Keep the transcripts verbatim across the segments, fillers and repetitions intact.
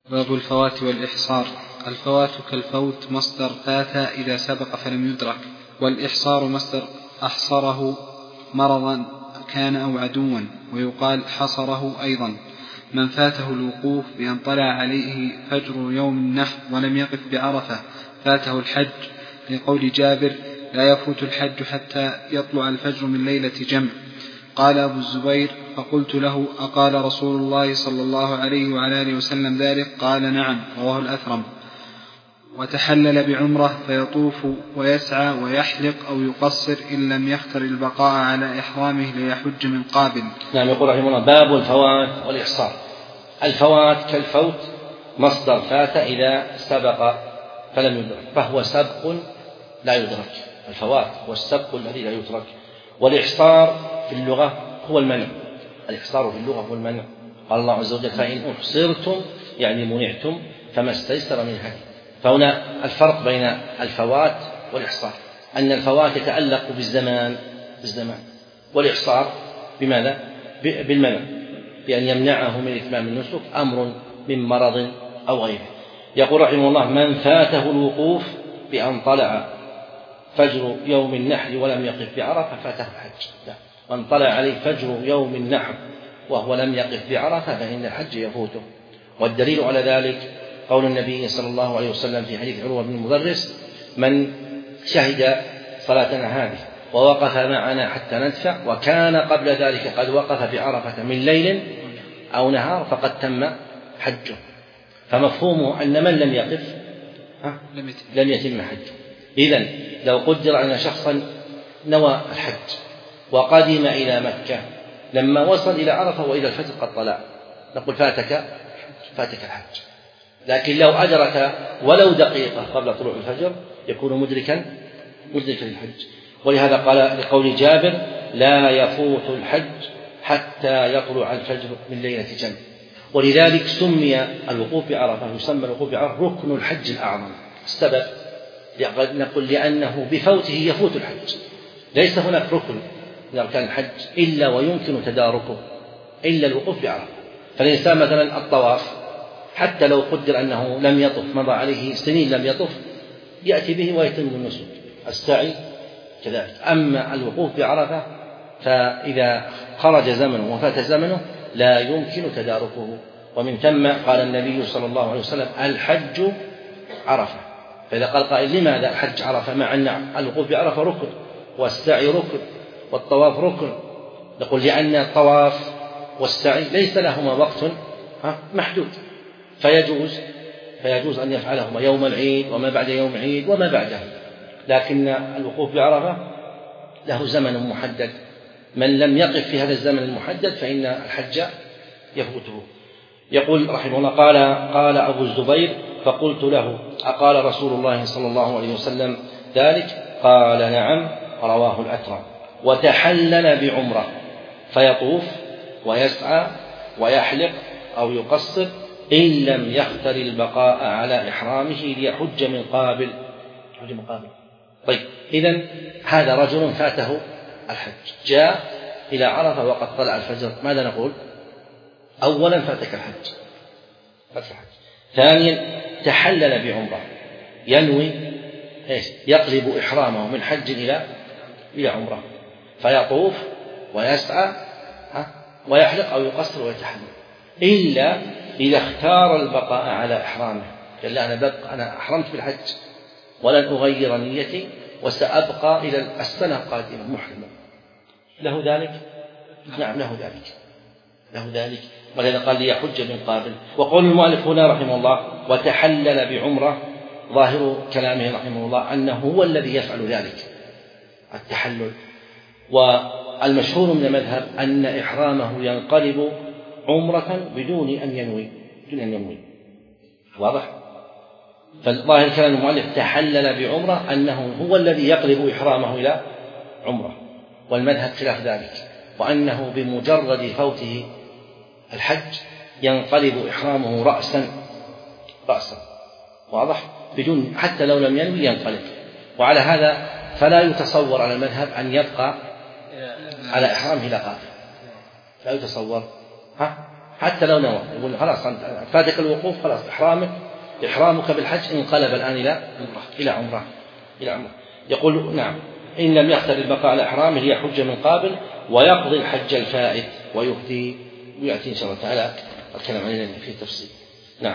باب الفوات والإحصار. الفوات كالفوت مصدر فات إذا سبق فلم يدرك، والإحصار مصدر أحصره مرضا كان أو عدوا، ويقال حصره أيضا. من فاته الوقوف بأن طلع عليه فجر يوم النحر ولم يقف بعرفة فاته الحج، لقول جابر: لا يفوت الحج حتى يطلع الفجر من ليلة جمع. قال أبو الزبير: فقلت له: أقال رسول الله صلى الله عليه وعلى آله وسلم ذلك؟ قال: نعم. رواه الأثرم. وتحلل بعمرة فيطوف ويسعى ويحلق أو يقصر إن لم يختر البقاء على إحرامه ليحج من قابل. نعم. يقول رحمه الله: باب الفوات والإحصار. الفوات كالفوت مصدر فات إذا سبق فلم يدرك، فهو سبق لا يدرك. الفوات هو السبق الذي لا يدرك. والإحصار في اللغة هو المنع. الإحصار في اللغة هو المنع. قال الله عز وجل: فإن أحصرتم يعني منعتم فما استيسر من الهدي. فهنا الفرق بين الفوات والإحصار أن الفوات يتعلق بالزمان بالزمان والإحصار بماذا؟ بالمنع، بأن يمنعه من إتمام النسك أمر من مرض أو غيره. يقول رحمه الله: من فاته الوقوف بأن طلع فجر يوم النحر ولم يقف بعرفة فاته الحج. من طلع عليه فجر يوم النحر وهو لم يقف بعرفة فإن الحج يفوته. والدليل على ذلك قول النبي صلى الله عليه وسلم في حديث عروة بن المدرس: من شهد صلاتنا هذه ووقف معنا حتى ندفع وكان قبل ذلك قد وقف بعرفة من ليل أو نهار فقد تم حجه. فمفهومه أن من لم يقف لم يتم حجه. إذن لو قدر أن شخصا نوى الحج وقدم إلى مكة لما وصل إلى عرفة وإلى الفجر قد طلع، نقول فاتك فاتك الحج. لكن لو أدرك ولو دقيقة قبل طلوع الفجر يكون مدركا مدركا للحج. ولهذا قال لقول جابر: لا يفوت الحج حتى يطلع الفجر من ليلة جمع. ولذلك سمي الوقوف بعرفة يسمى الوقوف بعرفة ركن الحج الأعظم. السبب نقول لأنه بفوته يفوت الحج. ليس هناك ركن من أركان الحج إلا ويمكن تداركه إلا الوقوف بعرفة. فالإنسان مثلا الطواف حتى لو قدر أنه لم يطف مضى عليه سنين لم يطف يأتي به ويتم النسك. السعي كذلك. أما الوقوف بعرفة فإذا خرج زمنه وفات زمنه لا يمكن تداركه. ومن ثم قال النبي صلى الله عليه وسلم: الحج عرفة. فإذا قال قائل: لماذا الحج عرفة مع أن الوقوف بعرفة ركن والسعي ركن والطواف ركن؟ نقول: لأن الطواف والسعي ليس لهما وقت محدود، فيجوز فيجوز أن يفعلهما يوم العيد وما بعد يوم العيد وما بعده. لكن الوقوف بعرفة له زمن محدد، من لم يقف في هذا الزمن المحدد فإن الحج يفوته. يقول رحمه الله: قال قال أبو الزبير: فقلت له: أقال رسول الله صلى الله عليه وسلم ذلك؟ قال: نعم. رواه الأثرم. وتحلل بعمرة فيطوف ويسعى ويحلق أو يقصر إن لم يختر البقاء على إحرامه ليحج من قابل. من قابل. طيب، إذن هذا رجل فاته الحج جاء إلى عرفة وقد طلع الفجر، ماذا نقول؟ أولا فاتك الحج. فاتك الحج. ثانيا تحلل بعمرة، ينوي إيش؟ يقلب إحرامه من حج إلى إلى عمرة، فيطوف ويسعى ويحلق أو يقصر ويتحلل، إلا إذا اختار البقاء على إحرامه. قال: لا، أنا ببقى، أنا أحرمت بالحج ولن أغير نيتي وسأبقى إلى السنة القادمة محرما. له ذلك؟ نعم له ذلك، له ذلك. ولذا قال: ليحج من قابل. وقول المؤلف هنا رحمه الله: وتحلل بعمرة، ظاهر كلامه رحمه الله أنه هو الذي يفعل ذلك التحلل. والمشهور من المذهب أن إحرامه ينقلب عمرة بدون أن ينوي بدون أن ينوي واضح؟ فالظاهر كلام المؤلف تحلل بعمرة أنه هو الذي يقلب إحرامه إلى عمرة، والمذهب خلاف ذلك، وأنه بمجرد فوته الحج ينقلب إحرامه رأسا رأسا واضح؟ بدون حتى لو لم ينوي ينقلب. وعلى هذا فلا يتصور على المذهب أن يبقى على إحرامه إلى قابل، لا يتصور ها حتى لو نوى، يقول خلاص فاتك الوقوف، خلاص إحرامك إحرامك بالحج انقلب الآن إلى إلى عمرة إلى عمرة. يقول نعم إن لم يختر البقاء على إحرامه ليحج من قابل ويقضي الحج الفائت ويهدي، ويأتي إن شاء الله تعالى الكلام علينا في التفصيل. نعم.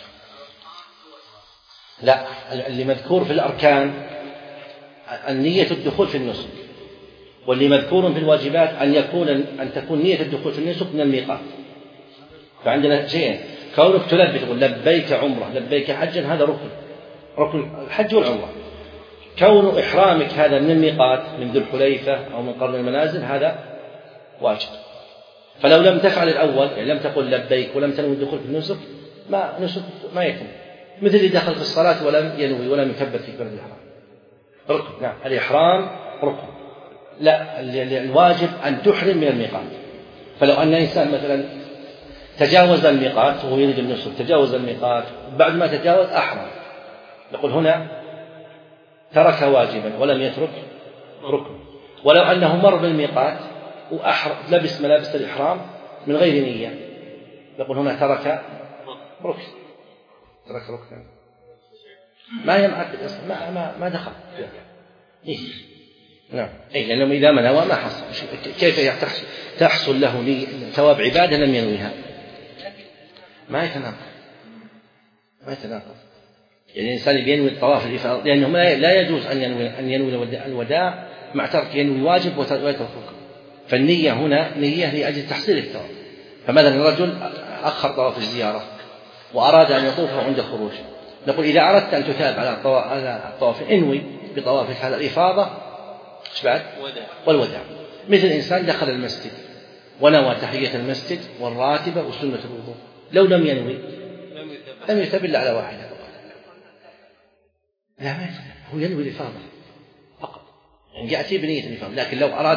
لا، اللي مذكور في الأركان النية الدخول في النسك، واللي مذكور في الواجبات أن يكون أن تكون نية الدخول في النسك من الميقات. فعندنا شيئين، كونك تلبي تقول لبيك عمرة لبيك حجا، هذا ركن ركن الحج والعمرة. كون إحرامك هذا من الميقات من ذو الحليفة أو من قرن المنازل هذا واجب. فلو لم تفعل الأول، يعني لم تقل لبيك ولم تنوي الدخول في النسك، ما نسك ما يتم. مثل اللي دخل في الصلاة ولم ينوي ولم يكبر في كبر الإحرام، ركن. نعم الإحرام ركن. لا، الواجب أن تحرم من الميقات. فلو أن إنسان مثلا تجاوز الميقات وهو يريد النسك، تجاوز الميقات بعد ما تجاوز أحرم، يقول هنا ترك واجبا ولم يترك ركن. ولو أنه مر بالميقات وأحرم لبس ملابس الإحرام من غير نية، يقول هنا ترك ركن ترك ركن ما ينعقد ما ما ما دخل إيه؟ نعم إيه، لأنه إذا ما نوى ما حصل. كيف تحصل له ثواب عبادة لم ينويها؟ ما يتناقض ما يتناقض. يعني الإنسان ينوي الطواف الإفاضة، لأنه لا يجوز أن ينوي أن ينوي الوداع مع ترك ينوي واجب ويترك ركن. فالنية هنا نية لأجل تحصيل الثواب. فمثلا الرجل أخر طواف الزيارة وأراد أن يطوفه عند الخروج، نقول إذا أردت أن تثاب على الطواف انوي بطوافك هذا الإفاضة بعد والوداع. مثل إنسان دخل المسجد ونوى تحية المسجد والراتبة وسنة الوضوء، لو لم ينوي لم يثاب إلا على واحدة فقط. لا ما هو ينوي الإفاضة فقط، يعني يأتي بنية الإفاضة. لكن لو أراد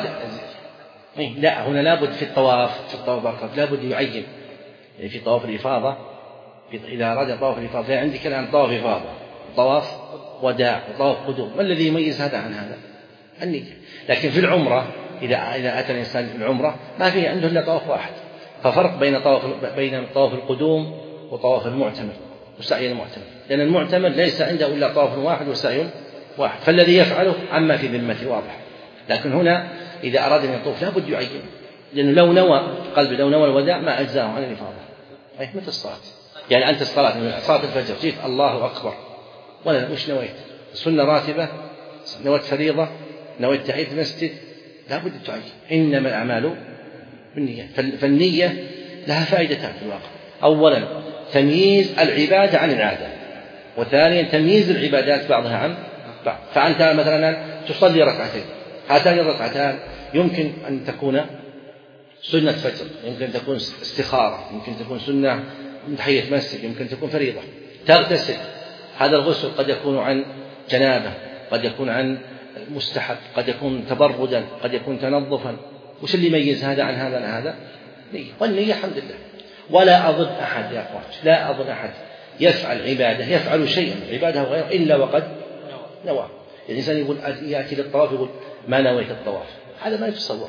لا، هنا لابد في الطواف في الطواف لابد يعين. يعني في طواف الإفاضة إذا أراد طواف الإفاضة عندك الآن طواف إفاضة طواف وداع وطواف قدوم، ما الذي يميز هذا عن هذا؟ النية. لكن في العمرة إذا إذا أتى الإنسان في العمرة ما فيه عنده إلا طواف واحد، ففرق بين طواف بين طواف القدوم وطواف المعتمر وسعي المعتمر، لأن المعتمر ليس عنده إلا طواف واحد وسعي واحد، فالذي يفعله عما في ذمته واضح. لكن هنا إذا أراد أن يطوف لابد يعين، لأنه لو نوى قلب لو نوى الوداع ما أجزاه عن الإفاضة. أي مثل الصلاة، يعني أنت الصلاة صلاة الفجر جيت الله أكبر ولا وش نويت؟ سنة راتبة، نويت فريضة، نويت تحية المسجد، لابد تعين. إنما الأعمال بالنية. فالنية لها فائدتان في الواقع. أولا تمييز العبادة عن العادة، وثانيا تمييز العبادات بعضها عن بعض. فأنت مثلا تصلي ركعتين، هاتان الركعتان يمكن أن تكون سنة فجر، يمكن أن تكون استخارة، يمكن تكون سنة من تحية مسجد، يمكن تكون فريضة. تغتسل، هذا الغسل قد يكون عن جنابة، قد يكون عن مستحب، قد يكون تبردا، قد يكون تنظفا. وش اللي يميز هذا عن هذا عن هذا؟ نية. والنية الحمد لله. ولا أظن أحد يا أخوان لا أظن أحد يفعل عبادة يفعل شيئا عبادة وغيره إلا وقد نوى. الإنسان يقول يأتي للطواف يقول ما نويت الطواف، هذا ما يتصور.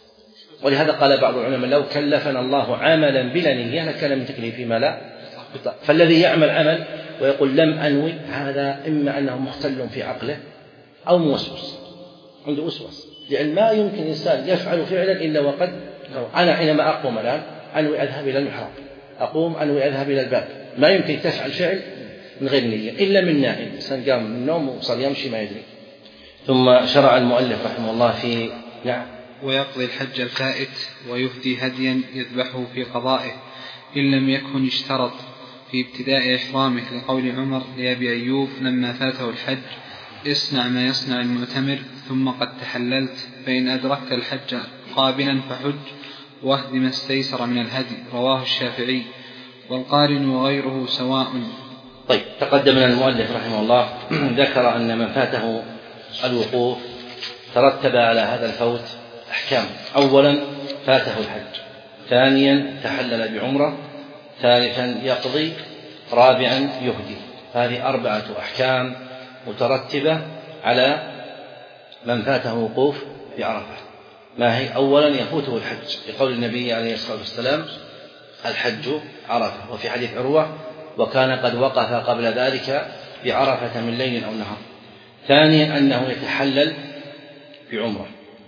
ولهذا قال بعض العلماء لو كلفنا الله عملا بلا نية لكان من تكليف ما لا. فالذي يعمل عمل ويقول لم أنوي، هذا إما أنه مختل في عقله أو موسوس، عنده وسواس، لأن ما يمكن إنسان يفعل فعلا إلا وقد نوى. أنا حينما أقوم الآن أنوي أذهب إلى المحراب، أقوم أنوي أذهب إلى الباب، ما يمكن تفعل فعل من غير نية إلا من نائم، إنسان قام من النوم وصار يمشي ما يدري. ثم شرع المؤلف رحمه الله في نعم ويقضي الحج الفائت ويهدي هديا يذبحه في قضائه إن لم يكن اشترط في ابتداء إحرامه، لقول عمر لأبي أيوب لما فاته الحج اصنع ما يصنع المعتمر ثم قد تحللت، فإن أدركت الحج قابلا فحج واهد ما استيسر من الهدي. رواه الشافعي. والقارن وغيره سواء. طيب، تقدم لنا المؤلف رحمه الله ذكر أن من فاته الوقوف ترتب على هذا الفوت أحكام. أولا فاته الحج، ثانيا تحلل بعمرة، ثالثا يقضي، رابعا يهدي. هذه أربعة أحكام مترتبة على من فاته وقوف بعرفة. ما هي؟ أولا يفوته الحج لقول النبي عليه الصلاة والسلام الحج عرفة. وفي حديث عروة وكان قد وقف قبل ذلك بعرفة من ليل أو نهار. ثانيا أنه يتحلل بعمرة.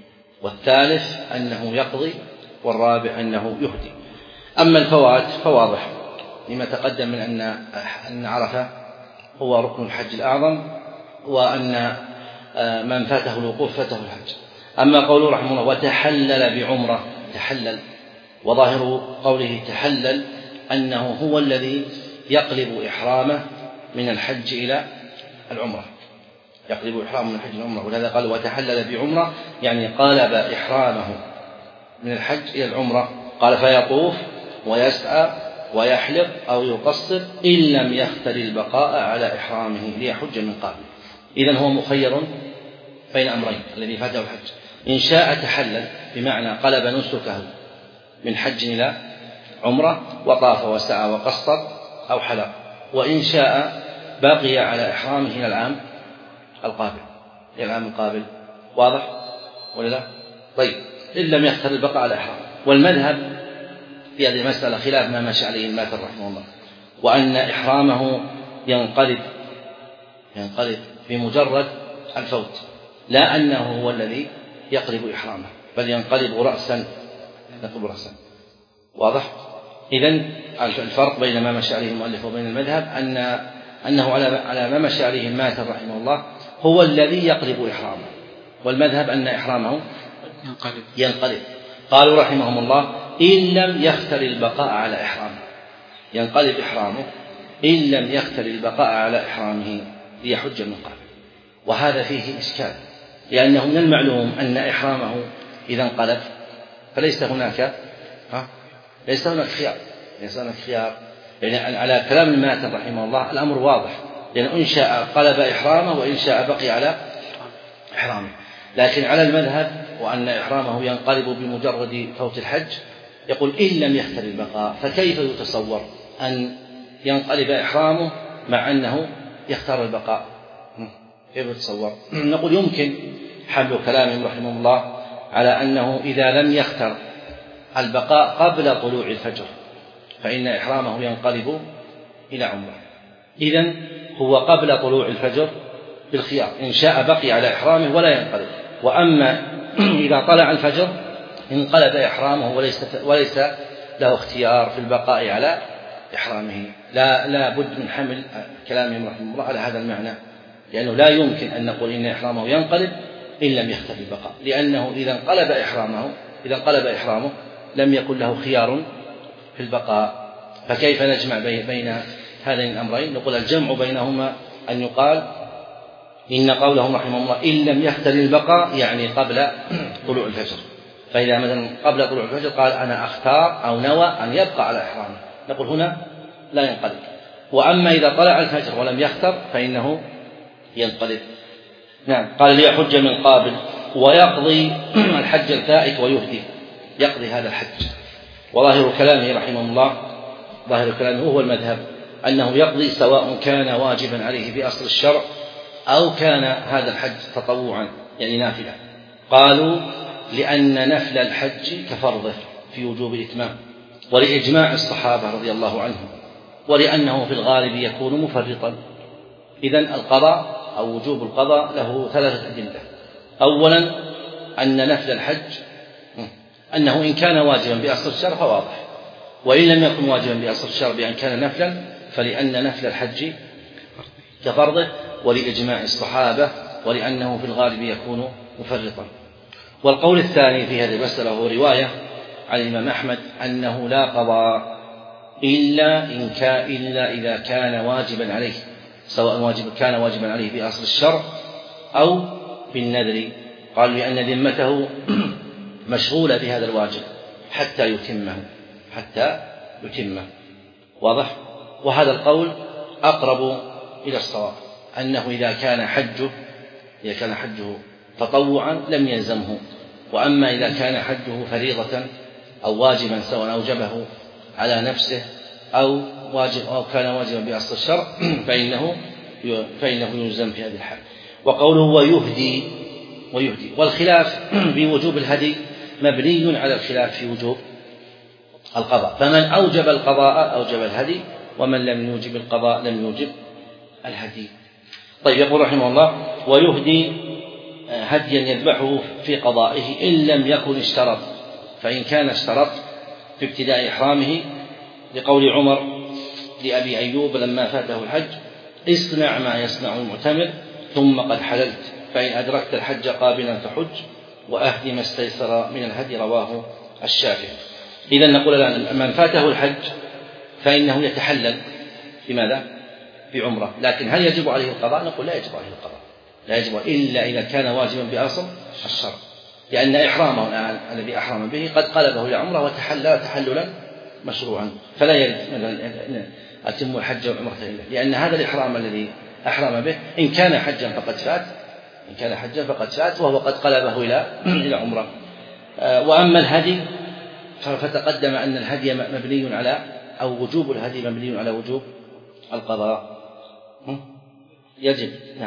والثالث أنه يقضي. والرابع أنه يهدي. أما الفوات فواضح لما تقدم من أن أن عرفة هو ركن الحج الأعظم، وأن من فاته الوقوف فاته الحج. أما قوله رحمه الله وتحلل بعمرة، تحلل، وظاهر قوله تحلل أنه هو الذي يقلب إحرامه من الحج إلى العمرة، يقلب إحرامه من الحج إلى العمرة. ولهذا قال وتحلل بعمرة، يعني قلب إحرامه من الحج إلى العمرة. قال فيطوف ويسعى ويحلق أو يقصر إن لم يختر البقاء على إحرامه ليحج من قبل. إذن هو مخير بين أمرين الذي فاته الحج. إن شاء تحلل بمعنى قلب نسكه من حج إلى عمرة وطاف وسعى وقصر أو حلق، وإن شاء بقي على إحرامه إلى العام القابل، إلى العام القابل. واضح ولا لا؟ طيب، إن لم يختر البقاء على إحرامه. والمذهب في هذه المسألة خلاف ما مشى عليه الماتر رحمه الله، وأن إحرامه ينقلب ينقلب بمجرد الفوت، لا أنه هو الذي يقلب إحرامه، بل ينقلب رأسا ينقلب رأسا. واضح؟ إذن الفرق بين ما مشى عليه المؤلف وبين المذهب أن أنه على ما مشى عليه الماتر رحمه الله هو الذي يقلب إحرامه، والمذهب أن إحرامه ينقلب ينقلب. قالوا رحمهم الله إن لم يختر البقاء على إحرامه، ينقلب إحرامه إن لم يختر البقاء على إحرامه ليحج من قبل. وهذا فيه إشكال، لأنه من المعلوم أن إحرامه إذا انقلب فليس هناك ها ليس هناك خيار ليس هناك خيار يعني على كلام الماتر رحمه الله الأمر واضح، لأن إن شاء قلب إحرامه وإن شاء بقي على إحرامه. لكن على المذهب وأن إحرامه ينقلب بمجرد فوت الحج يقول إن لم يختر البقاء، فكيف يتصور أن ينقلب إحرامه مع أنه يختار البقاء؟ كيف يتصور؟ نقول يمكن حمل كلامهم رحمه الله على أنه إذا لم يختر البقاء قبل طلوع الفجر فإن إحرامه ينقلب إلى عمره. إذن هو قبل طلوع الفجر بالخيار، إن شاء بقي على إحرامه ولا ينقلب. وأما إذا طلع الفجر انقلب إحرامه وليس وليس له اختيار في البقاء على إحرامه. لا لا بد من حمل كلامهم رحمه الله على هذا المعنى، لأنه لا يمكن أن نقول إن إحرامه ينقلب إن لم يختر البقاء، لأنه إذا انقلب إحرامه إذا انقلب إحرامه لم يكن له خيار في البقاء. فكيف نجمع بين هذين الأمرين؟ نقول الجمع بينهما أن يقال إن قولهم رحمه الله إن لم يختر البقاء يعني قبل طلوع الفجر، فإذا مثلا قبل طلوع الفجر قال أنا أختار أو نوى أن يبقى على إحرامه نقول هنا لا ينقلب. وأما إذا طلع الفجر ولم يختر فإنه ينقلب. نعم. قال ليحج من قابل ويقضي الحج الفائت ويهدي، يقضي هذا الحج. وظاهر كلامه رحمه الله ظاهر كلامه هو المذهب أنه يقضي سواء كان واجبا عليه بأصل الشرع أو كان هذا الحج تطوعا يعني نافلة. قالوا لأن نفل الحج كفرضه في وجوب الإتمام، ولإجماع الصحابة رضي الله عنهم، ولأنه في الغالب يكون مفرطا. إذن القضاء أو وجوب القضاء له ثلاثة أدلة. أولا أن نفل الحج أنه إن كان واجبا بأصل الشرع فواضح، وإن لم يكن واجبا بأصل الشرع بأن كان نفلا فلأن نفل الحج كفرضه، ولإجماع الصحابة، ولأنه في الغالب يكون مفرطا. والقول الثاني في هذه المسألة هو رواية عن الإمام أحمد أنه لا قضاء إلا إن كان إلا إذا كان واجبا عليه، سواء واجب كان واجبا عليه بأصل الشرع أو بالنذر. قال لأن ذمته مشغولة بهذا الواجب حتى يتمه حتى يتمه. واضح؟ وهذا القول أقرب إلى الصواب، أنه إذا كان حجه إذا كان حجه تطوعا لم يلزمه، وأما إذا كان حجه فريضة أو واجبا سواء أوجبه على نفسه أو واجب أو كان واجبا بأصل الشرع فإنه فإنه يلزم في هذه الحال. وقوله ويهدي ويهدي والخلاف بوجوب الهدي مبني على الخلاف في وجوب القضاء، فمن أوجب القضاء أوجب الهدي، ومن لم يوجب القضاء لم يوجب الهدي. طيب، يقول رحمه الله: ويهدي هديا يذبحه في قضائه إن لم يكن اشترط، فإن كان اشترط في ابتداء إحرامه، لقول عمر لأبي أيوب لما فاته الحج: اصنع ما يصنع المعتمر ثم قد حللت، فإن أدركت الحج قابلا فحج، وأهدي ما استيسر من الهدي. رواه الشافعي. إذن نقول الآن: من فاته الحج فإنه يتحلل بماذا؟ بعمرة، لكن هل يجب عليه القضاء؟ نقول لا يجب عليه القضاء، لا يجب إلا إذا كان واجبا بأصل الشرع، لأن إحرامه الآن الذي أحرم به قد قلبه إلى عمرة وتحلل تحللا مشروعا، فلا يرد أتم الحج والعمرة إلا، لأن هذا الإحرام الذي أحرم به إن كان حجا فقد فات، إن كان حجا فقد فات وهو قد قلبه إلى إلى عمرة. وأما الهدي فتقدم أن الهدي مبني على أو وجوب الهدي مبني على وجوب القضاء. يجب، نعم.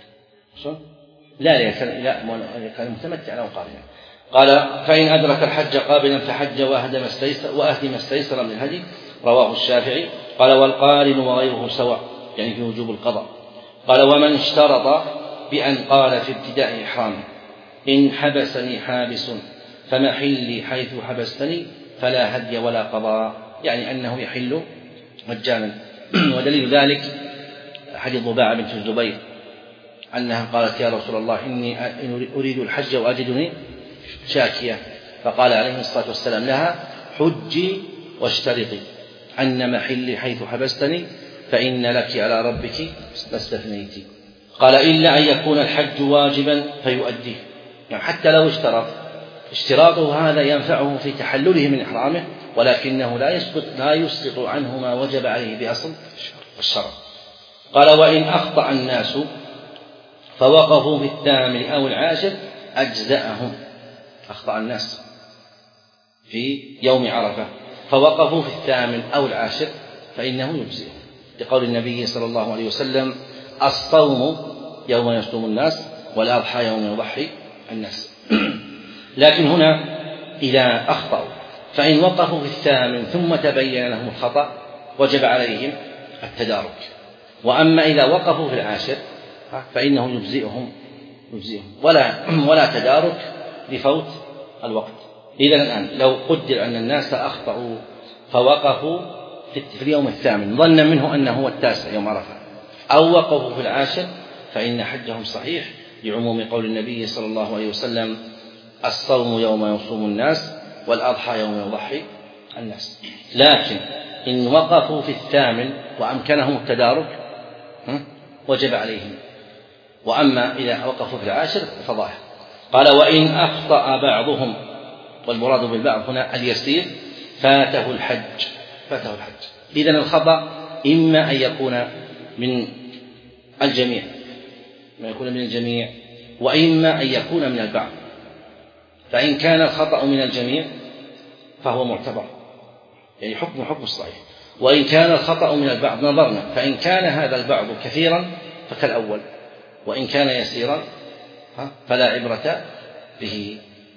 لا لا كان متمتع أو قارنا. قال: فإن أدرك الحج قابلا فحج وأهدي ما استيسر وأهدي ما استيسر من الهدي. رواه الشافعي. قال: والقارن وغيره سواء، يعني في وجوب القضاء. قال: ومن اشترط بأن قال في ابتداء إحرامه: إن حبسني حابس فمحلي حيث حبستني فلا هدي ولا قضاء، يعني أنه يحل مجانا. ودليل ذلك حديث ضباعة بنت الزبير أنها قالت: يا رسول الله، إني أريد الحج وأجدني شاكية، فقال عليه الصلاة والسلام لها: حجي واشترطي أن محلي حيث حبستني فإن لك على ربك ما استثنيت. قال: إلا أن يكون الحج واجبا فيؤديه، يعني حتى لو اشترط، اشتراطه هذا ينفعه في تحلله من إحرامه، ولكنه لا يسقط لا يسقط عنه ما وجب عليه بأصل الشرع. قال: وإن أخطأ الناس فوقفوا في الثامن أو العاشر أجزأهم. أخطأ الناس في يوم عرفة فوقفوا في الثامن أو العاشر فإنه يجزئهم، لقول النبي صلى الله عليه وسلم: الصوم يوم يصوم الناس، والأضحى يوم يضحي الناس. لكن هنا إذا أخطأوا فإن وقفوا في الثامن ثم تبين لهم الخطأ وجب عليهم التدارك، وأما إذا وقفوا في العاشر فإنه يجزئهم يجزئهم ولا ولا تدارك لفوت الوقت. إذا الآن لو قدر أن الناس أخطأوا فوقفوا في اليوم الثامن ظنا منه أنه هو التاسع يوم عرفة، أو وقفوا في العاشر، فإن حجهم صحيح لعموم قول النبي صلى الله عليه وسلم: الصوم يوم يصوم الناس، والأضحى يوم يضحي الناس. لكن إن وقفوا في الثامن وأمكنهم التدارك وجب عليهم، وأما إذا وقفوا في العاشر فظاهر. قال: وإن أخطأ بعضهم، والمراد بالبعض هنا اليسير، فاته الحج فاته الحج إذن الخطأ إما أن يكون من الجميع ما يكون من الجميع وإما أن يكون من البعض. فإن كان الخطأ من الجميع فهو معتبر، يعني حكم حكم الصحيح. وإن كان الخطأ من البعض نظرنا، فإن كان هذا البعض كثيرا فكالأول، وإن كان يسيرا فلا عبرة به.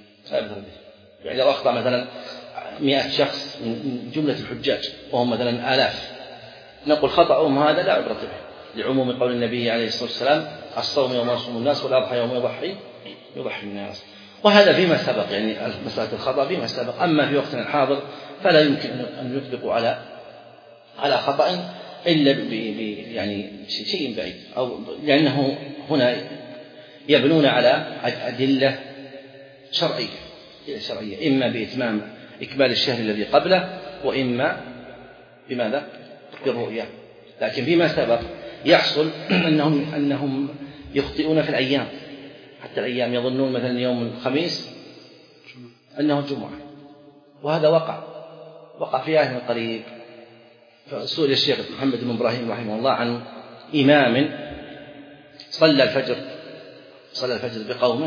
يعني لو أخطأ مثلا مئة شخص من جملة الحجاج وهم مثلا آلاف، نقول خطأهم هذا لا عبرة به، لعموم قول النبي عليه الصلاة والسلام: الصوم يوم يصوم الناس، والأضحى يوم يضحي يضحي الناس. وهذا فيما سبق، يعني مسألة الخطأ فيما سبق. أما في وقتنا الحاضر فلا يمكن أن يطلقوا على على خطأ إلا ب يعني شيء بعيد، أو لأنه هنا يبنون على أدلة شرعية شرعية إما بإتمام إكمال الشهر الذي قبله، وإما بماذا؟ بالرؤية. لكن فيما سبق يحصل أنهم أنهم يخطئون في الأيام، حتى الأيام يظنون مثلا يوم الخميس أنه الجمعة، وهذا وقع وقع في عهد قريب. فسئل الشيخ محمد بن إبراهيم رحمه الله عن إمام صلى الفجر صلى الفجر بقومه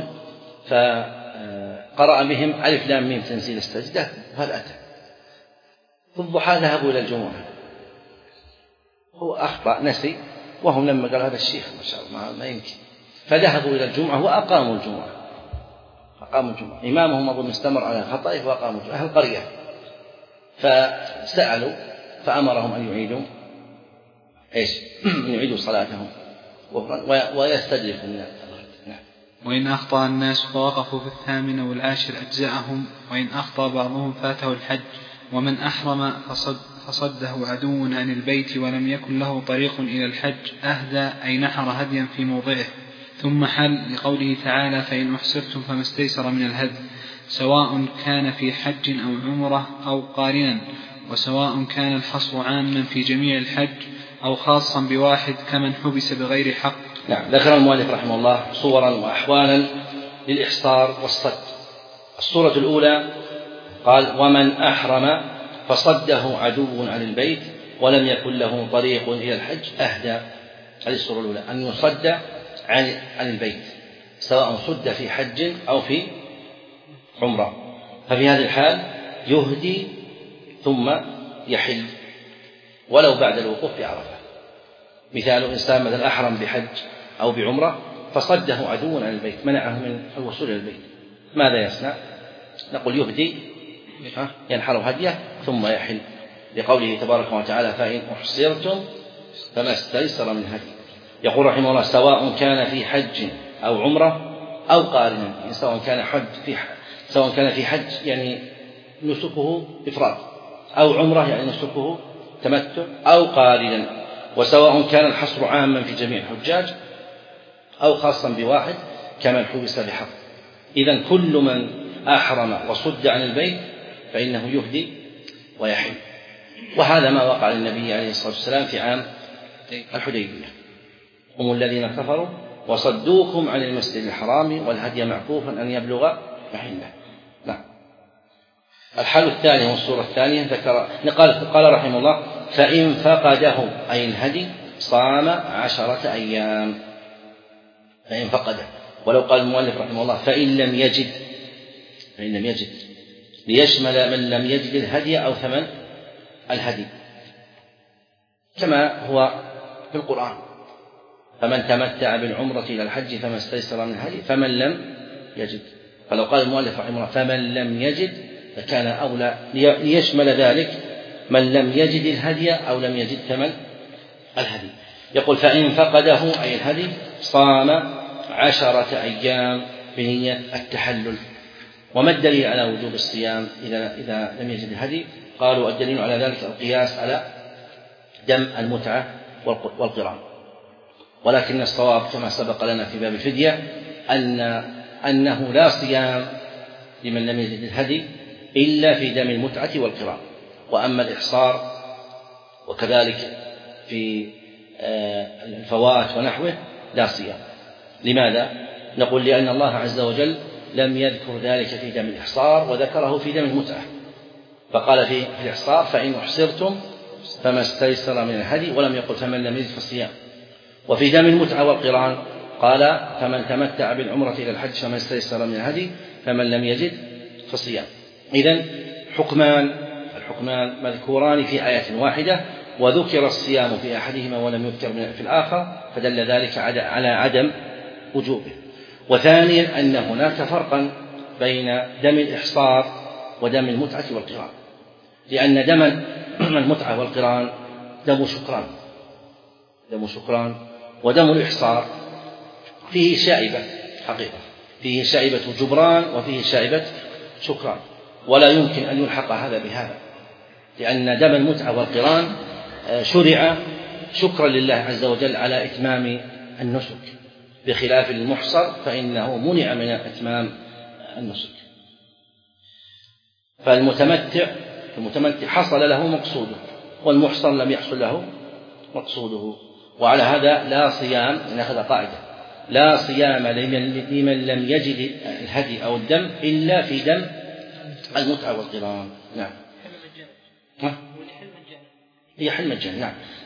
فقرأ بهم ألف لام ميم تنزيل السجدة، وهل أتى في الضحى ذهبوا إلى الجمعة، هو أخطأ نسي، وهم لما قال هذا الشيخ ما شاء الله ما يمكن، فذهبوا إلى الجمعة وأقاموا الجمعة أقاموا الجمعة إمامهم أظن استمر على خطئه وأقاموا الجمعة أهل القرية. فسألوا فأمرهم أن يعيدوا إيش؟ أن يعيدوا صلاتهم ويستدركوا من الغد. نعم. وإن أخطأ الناس فوقفوا في الثامن أو العاشر أجزأهم، وإن أخطأ بعضهم فاته الحج. ومن أحرم فصد فصده عدو عن البيت ولم يكن له طريق إلى الحج أهدى أي نحر هديا في موضعه ثم حل، لقوله تعالى: فإن أحصرتم فما استيسر من الهدي، سواء كان في حج أو عمرة أو قارنا، وسواء كان الحصر عاما في جميع الحج أو خاصا بواحد كمن حبس بغير حق. نعم. ذكر المؤلف رحمه الله صورا وأحوالا للإحصار والصد. الصورة الأولى قال: ومن أحرم فصده عدو عن البيت ولم يكن له طريق إلى الحج أهدى. هذه الصورة الأولى، أن يصد عن عن البيت سواء صد في حج أو في عمرة، ففي هذه الحال يهدي ثم يحل ولو بعد الوقوف في عرفة. مثال: إنسان مثلا أحرم بحج أو بعمرة فصده عدو عن البيت، منعه من الوصول إلى البيت، ماذا يصنع؟ نقول يهدي، ينحر هديه ثم يحل، لقوله تبارك وتعالى: فإن أحصرتم فما استيسر من هدي. يقول رحمه الله: سواء كان في حج أو عمرة أو قارنا، يعني سواء كان حج في سواء كان في حج يعني نسكه إفراد، أو عمرة يعني نسكه تمتع، أو قارنا، وسواء كان الحصر عاما في جميع الحجاج أو خاصا بواحد كمن حبس بحق. إذن كل من أحرم وصد عن البيت فإنه يهدي ويحل، وهذا ما وقع للنبي عليه الصلاة والسلام في عام الحديبية: هم الذين كفروا وصدوكم عن المسجد الحرام والهدي معكوفا أن يبلغ محله. نعم. الحال الثاني والصورة الثانية ذكر قال, قال رحمه الله: فإن فقده أي الهدي صام عشرة أيام. فإن فقده، ولو قال المؤلف رحمه الله: فإن لم يجد، فإن لم يجد ليشمل من لم يجد الهدي أو ثمن الهدي، كما هو في القرآن: فمن تمتع بالعمرة إلى الحج فما استيسر من الهدي فمن لم يجد. فلو قال المؤلف رحمه الله: فمن لم يجد، فكان أولى ليشمل ذلك من لم يجد الهدي أو لم يجد ثمن الهدي. يقول: فإن فقده أي الهدي صام عشرة أيام بنية التحلل. وما الدليل على وجوب الصيام إذا إذا لم يجد الهدي؟ قالوا: الدليل على ذلك القياس على دم المتعة والقران، ولكن الصواب كما سبق لنا في باب الفدية أن أنه لا صيام لمن لم يجد الهدي إلا في دم المتعة والقران. وأما الإحصار وكذلك في الفوات ونحوه لا صيام. لماذا؟ نقول: لأن الله عز وجل لم يذكر ذلك في دم الإحصار وذكره في دم المتعة، فقال في الإحصار: فإن أحصرتم فما استيسر من الهدي، ولم يقل فمن لم يجد فالصيام. وفي دم المتعة والقران قال: فمن تمتع بالعمرة إلى الحج فما استيسر من الهدي فمن لم يجد فالصيام. إذن حكمان الحكمان مذكوران في آية واحدة، وذكر الصيام في أحدهما ولم يذكر في الآخر، فدل ذلك على عدم وجوبه. وثانيا أن هناك فرقا بين دم الإحصار ودم المتعة والقران، لأن دم المتعة والقران دم شكران دم شكران ودم الإحصار فيه شائبة حقيقة، فيه شائبة جبران وفيه شائبة شكران، ولا يمكن أن يلحق هذا بهذا، لأن دم المتعة والقران شرع شكرا لله عز وجل على إتمام النسك، بخلاف المحصر فإنه منع من إتمام النسك. فالمتمتع المتمتع حصل له مقصوده، والمحصر لم يحصل له مقصوده. وعلى هذا لا صيام، نأخذ قاعدة: لا صيام لمن لم يجد الهدي أو الدم إلا في دم المتعة والقران. نعم. هي حل مجانا. نعم.